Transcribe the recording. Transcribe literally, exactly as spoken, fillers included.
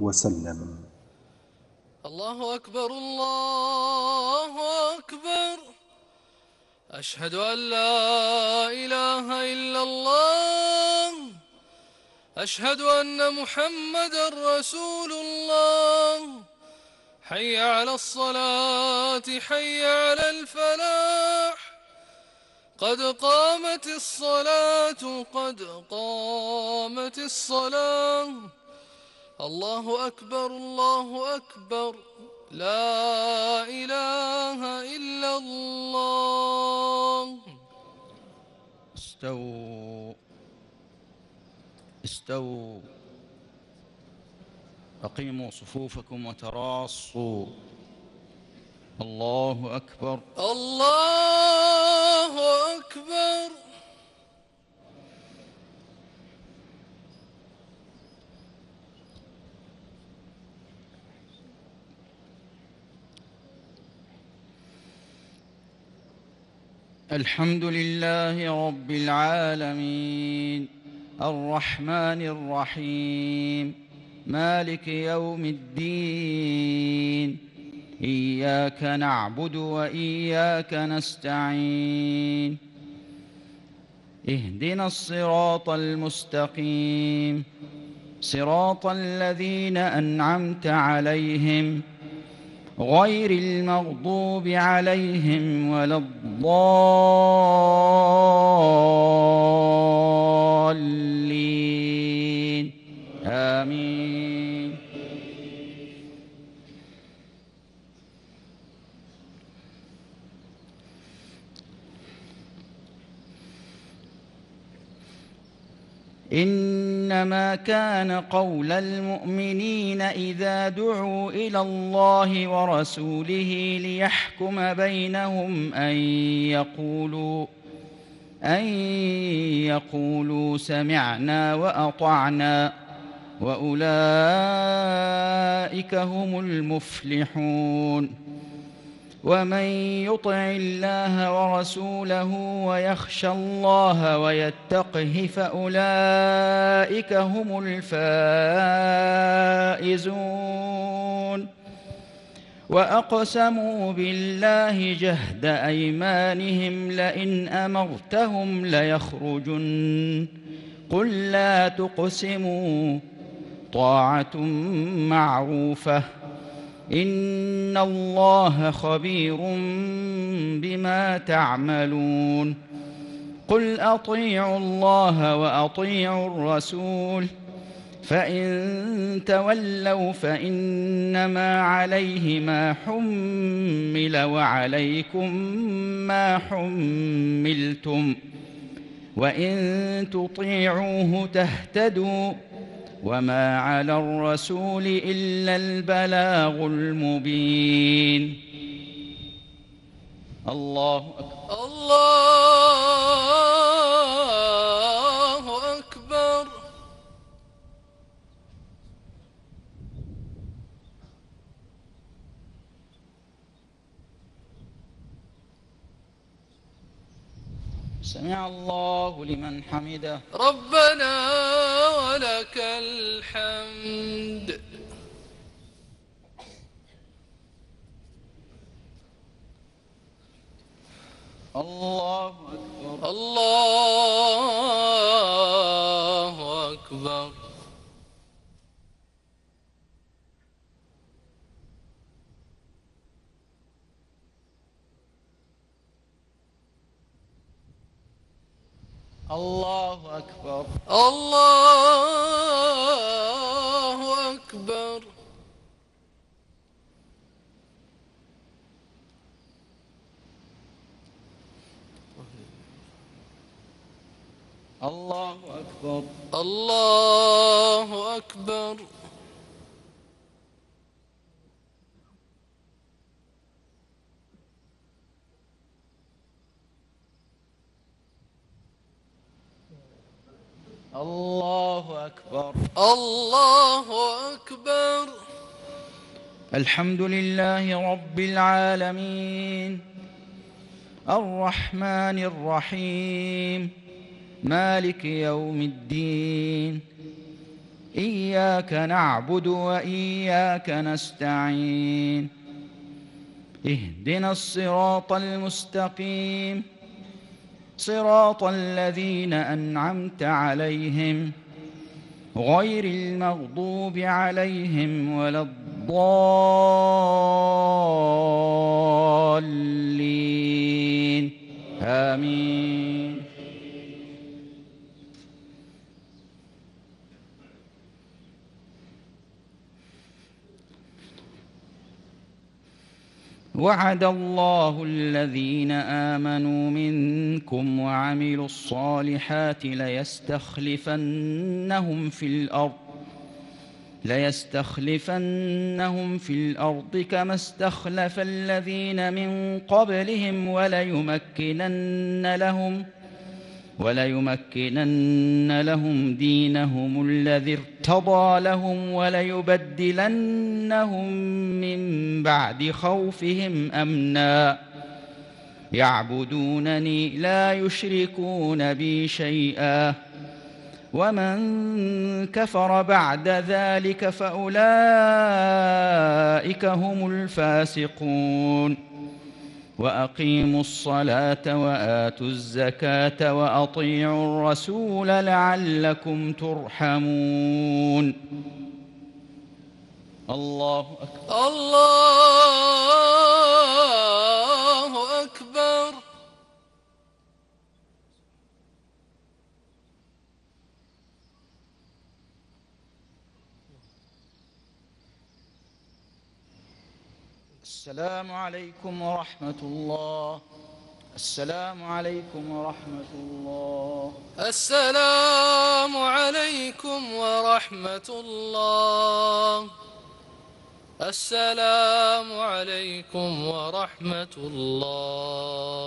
وسلم. الله أكبر الله أكبر، أشهد أن لا إله إلا الله، أشهد أن محمدا رسول الله. حي على الصلاة حي على الفلاح، قد قامت الصلاة قد قامت الصلاة. الله أكبر الله أكبر، لا إله إلا الله. استووا استووا أقيموا صفوفكم وتراصوا. الله أكبر الله أكبر. الحمد لله رب العالمين، الرحمن الرحيم، مالك يوم الدين. إياك نعبد وإياك نستعين، اهدنا الصراط المستقيم، صراط الذين أنعمت عليهم غير المغضوب عليهم ولا الضالين، آمين. إنما كان قول المؤمنين إذا دعوا إلى الله ورسوله ليحكم بينهم أن يقولوا أن يقولوا سمعنا وأطعنا، وأولئك هم المفلحون. ومن يطع الله ورسوله ويخشى الله ويتقه فأولئك هم الفائزون. وأقسموا بالله جهد أيمانهم لئن أمرتهم ليخرجن، قل لا تقسموا، طاعة معروفة، إن الله خبير بما تعملون. قل أطيعوا الله وأطيعوا الرسول، فإن تولوا فإنما عليه ما حمل وعليكم ما حملتم، وإن تطيعوه تهتدوا، وما على الرسول إلا البلاغ المبين. الله أكبر الله أكبر. سمع الله لمن حمده. ربنا ولك الحمد. الله أكبر الله أكبر. الله أكبر الله أكبر. الله أكبر الله أكبر. الله أكبر الله أكبر. الحمد لله رب العالمين، الرحمن الرحيم، مالك يوم الدين. إياك نعبد وإياك نستعين اهدنا الصراط المستقيم صراط الذين أنعمت عليهم غير المغضوب عليهم ولا الضالين آمين. وعد الله الذين آمنوا منكم وعملوا الصالحات ليستخلفنهم في الأرض ليستخلفنهم في الأرض كما استخلف الذين من قبلهم وليمكنن لهم وليمكنن لهم دينهم الذي ارتضى لهم وليبدلنهم من بعد خوفهم أمنا يعبدونني لا يشركون بي شيئا ومن كفر بعد ذلك فأولئك هم الفاسقون. وأقيموا الصلاة وآتوا الزكاة وأطيعوا الرسول لعلكم ترحمون. الله أكبر. الله أكبر. السلام عليكم ورحمة الله. السلام عليكم ورحمة الله. السلام عليكم ورحمة الله. السلام عليكم ورحمة الله.